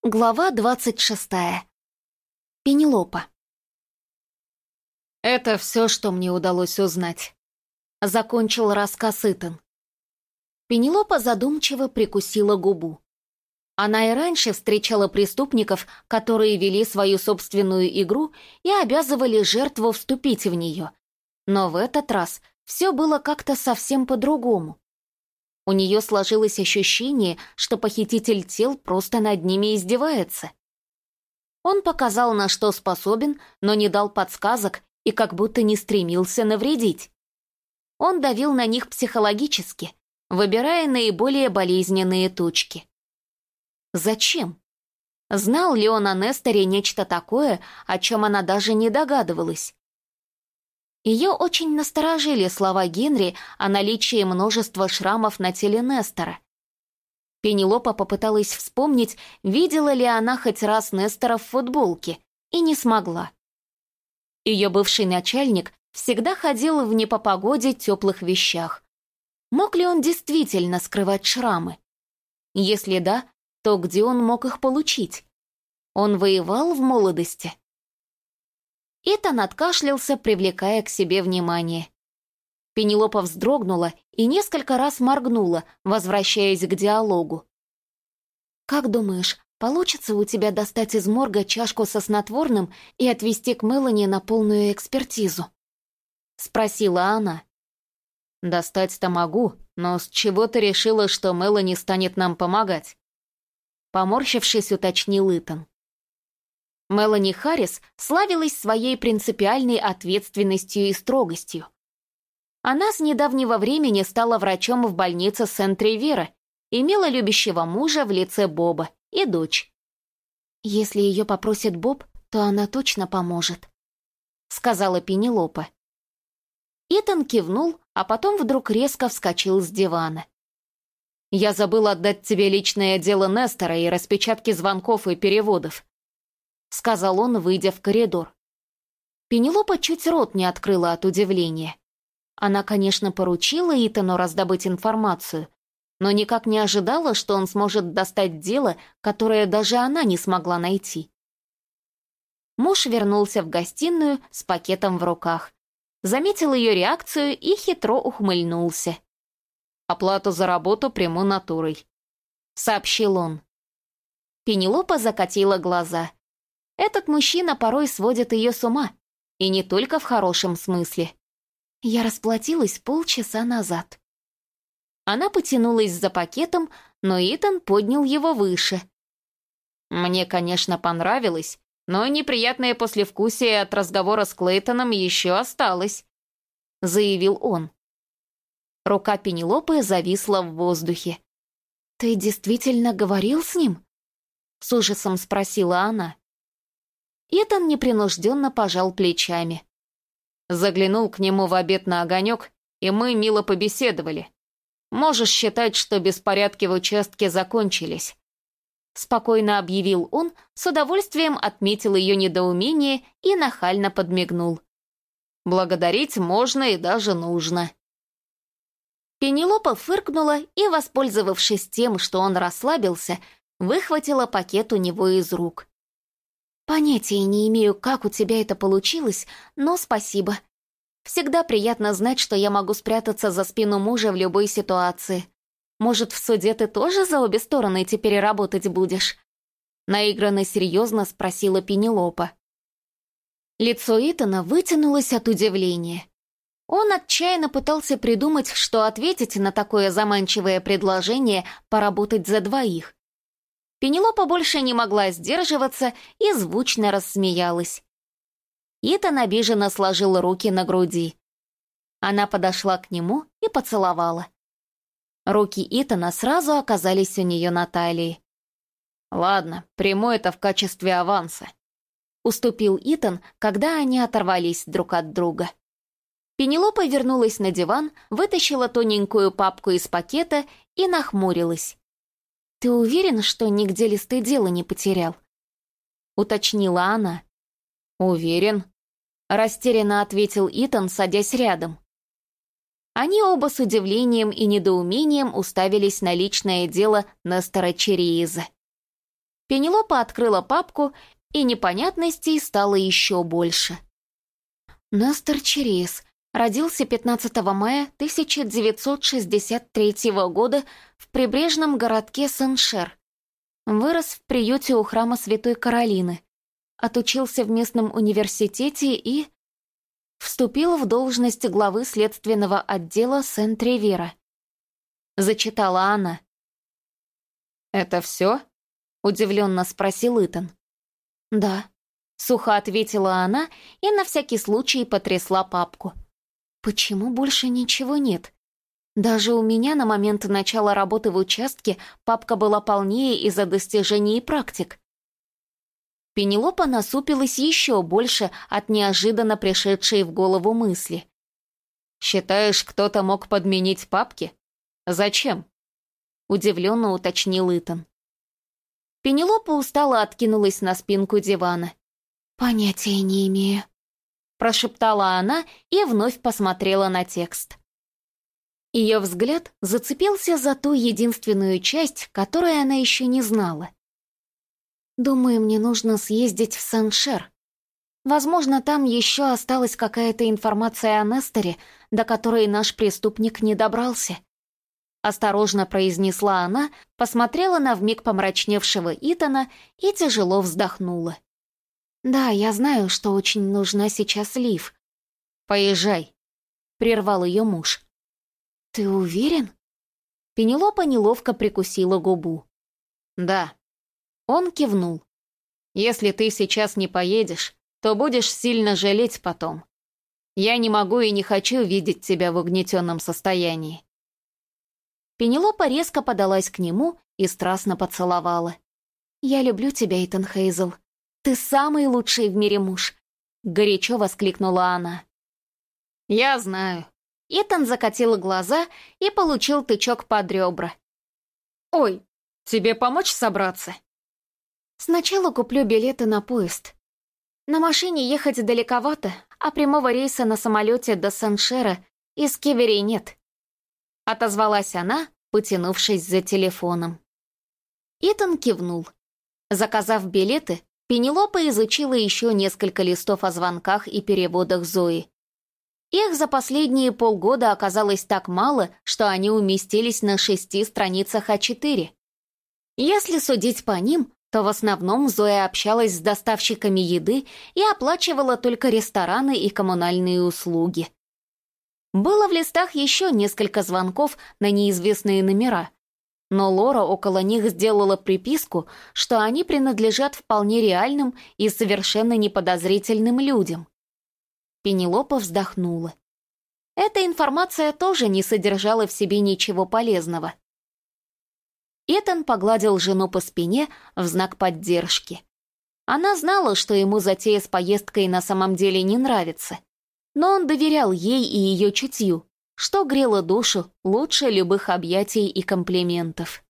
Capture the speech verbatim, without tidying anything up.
Глава двадцать шестая. Пенелопа. «Это все, что мне удалось узнать», — закончил рассказ Итан. Пенелопа задумчиво прикусила губу. Она и раньше встречала преступников, которые вели свою собственную игру и обязывали жертву вступить в нее. Но в этот раз все было как-то совсем по-другому. У нее сложилось ощущение, что похититель тел просто над ними издевается. Он показал, на что способен, но не дал подсказок и как будто не стремился навредить. Он давил на них психологически, выбирая наиболее болезненные точки. Зачем? Знал ли он о Несторе нечто такое, о чем она даже не догадывалась? Ее очень насторожили слова Генри о наличии множества шрамов на теле Нестора. Пенелопа попыталась вспомнить, видела ли она хоть раз Нестора в футболке, и не смогла. Ее бывший начальник всегда ходил в непопогоде теплых вещах. Мог ли он действительно скрывать шрамы? Если да, то где он мог их получить? Он воевал в молодости? Итан откашлялся, привлекая к себе внимание. Пенелопа вздрогнула и несколько раз моргнула, возвращаясь к диалогу. «Как думаешь, получится у тебя достать из морга чашку со снотворным и отвезти к Мелани на полную экспертизу?» — спросила она. «Достать-то могу, но с чего ты решила, что Мелани станет нам помогать?» Поморщившись, уточнил Итан. Мелани Харрис славилась своей принципиальной ответственностью и строгостью. Она с недавнего времени стала врачом в больнице Сент-Ривера, имела любящего мужа в лице Боба и дочь. «Если ее попросит Боб, то она точно поможет», — сказала Пенелопа. Итан кивнул, а потом вдруг резко вскочил с дивана. «Я забыл отдать тебе личное дело Нестора и распечатки звонков и переводов», — сказал он, выйдя в коридор. Пенелопа чуть рот не открыла от удивления. Она, конечно, поручила Итану раздобыть информацию, но никак не ожидала, что он сможет достать дело, которое даже она не смогла найти. Муж вернулся в гостиную с пакетом в руках, заметил ее реакцию и хитро ухмыльнулся. «Оплату за работу приму натурой», — сообщил он. Пенелопа закатила глаза. Этот мужчина порой сводит ее с ума, и не только в хорошем смысле. Я расплатилась полчаса назад. Она потянулась за пакетом, но Итан поднял его выше. «Мне, конечно, понравилось, но неприятное послевкусие от разговора с Клейтоном еще осталось», — заявил он. Рука Пенелопы зависла в воздухе. «Ты действительно говорил с ним?» — с ужасом спросила она. Итан непринужденно пожал плечами. Заглянул к нему в обед на огонек, и мы мило побеседовали. Можешь считать, что беспорядки в участке закончились. Спокойно объявил он, с удовольствием отметил ее недоумение и нахально подмигнул. Благодарить можно и даже нужно. Пенелопа фыркнула и, воспользовавшись тем, что он расслабился, выхватила пакет у него из рук. «Понятия не имею, как у тебя это получилось, но спасибо. Всегда приятно знать, что я могу спрятаться за спину мужа в любой ситуации. Может, в суде ты тоже за обе стороны теперь работать будешь?» Наигранно серьезно спросила Пенелопа. Лицо Итана вытянулось от удивления. Он отчаянно пытался придумать, что ответить на такое заманчивое предложение поработать за двоих. Пенелопа больше не могла сдерживаться и звучно рассмеялась. Итан обиженно сложил руки на груди. Она подошла к нему и поцеловала. Руки Итана сразу оказались у нее на талии. «Ладно, приму это в качестве аванса», — уступил Итан, когда они оторвались друг от друга. Пенелопа вернулась на диван, вытащила тоненькую папку из пакета и нахмурилась. «Ты уверен, что нигде листы дела не потерял?» — уточнила она. «Уверен», — растерянно ответил Итан, садясь рядом. Они оба с удивлением и недоумением уставились на личное дело Нестора Чериеза. Пенелопа открыла папку, и непонятностей стало еще больше. Нестор Черес родился пятнадцатого мая тысяча девятьсот шестьдесят третьего года в прибрежном городке Сен-Шер. Вырос в приюте у храма Святой Каролины, отучился в местном университете и вступил в должность главы следственного отдела Сент-Ривера. Зачитала она. «Это все?» — удивленно спросил Итан. «Да», — сухо ответила она и на всякий случай потрясла папку. «Почему больше ничего нет? Даже у меня на момент начала работы в участке папка была полнее из-за достижений и практик». Пенелопа насупилась еще больше от неожиданно пришедшей в голову мысли. «Считаешь, кто-то мог подменить папки? Зачем?» — удивленно уточнил Итан. Пенелопа устало откинулась на спинку дивана. «Понятия не имею», — прошептала она и вновь посмотрела на текст. Ее взгляд зацепился за ту единственную часть, которую она еще не знала. «Думаю, мне нужно съездить в Сен-Шер. Возможно, там еще осталась какая-то информация о Несторе, до которой наш преступник не добрался». Осторожно произнесла она, посмотрела на вмиг помрачневшего Итана и тяжело вздохнула. «Да, я знаю, что очень нужна сейчас Лив». «Поезжай», — прервал ее муж. «Ты уверен?» Пенелопа неловко прикусила губу. «Да». Он кивнул. «Если ты сейчас не поедешь, то будешь сильно жалеть потом. Я не могу и не хочу видеть тебя в угнетенном состоянии». Пенелопа резко подалась к нему и страстно поцеловала. «Я люблю тебя, Итан Хейзел. Ты самый лучший в мире муж!» — горячо воскликнула она. «Я знаю». Итан закатил глаза и получил тычок под ребра. «Ой, тебе помочь собраться?» «Сначала куплю билеты на поезд. На машине ехать далековато, а прямого рейса на самолете до Сен-Шера из Кевери нет». Отозвалась она, потянувшись за телефоном. Итан кивнул. Заказав билеты, Пенелопа изучила еще несколько листов о звонках и переводах Зои. Их за последние полгода оказалось так мало, что они уместились на шести страницах а четыре. Если судить по ним, то в основном Зоя общалась с доставщиками еды и оплачивала только рестораны и коммунальные услуги. Было в листах еще несколько звонков на неизвестные номера, но Лора около них сделала приписку, что они принадлежат вполне реальным и совершенно неподозрительным людям. Пенелопа вздохнула. Эта информация тоже не содержала в себе ничего полезного. Итан погладил жену по спине в знак поддержки. Она знала, что ему затея с поездкой на самом деле не нравится, но он доверял ей и ее чутью, что грело душу лучше любых объятий и комплиментов.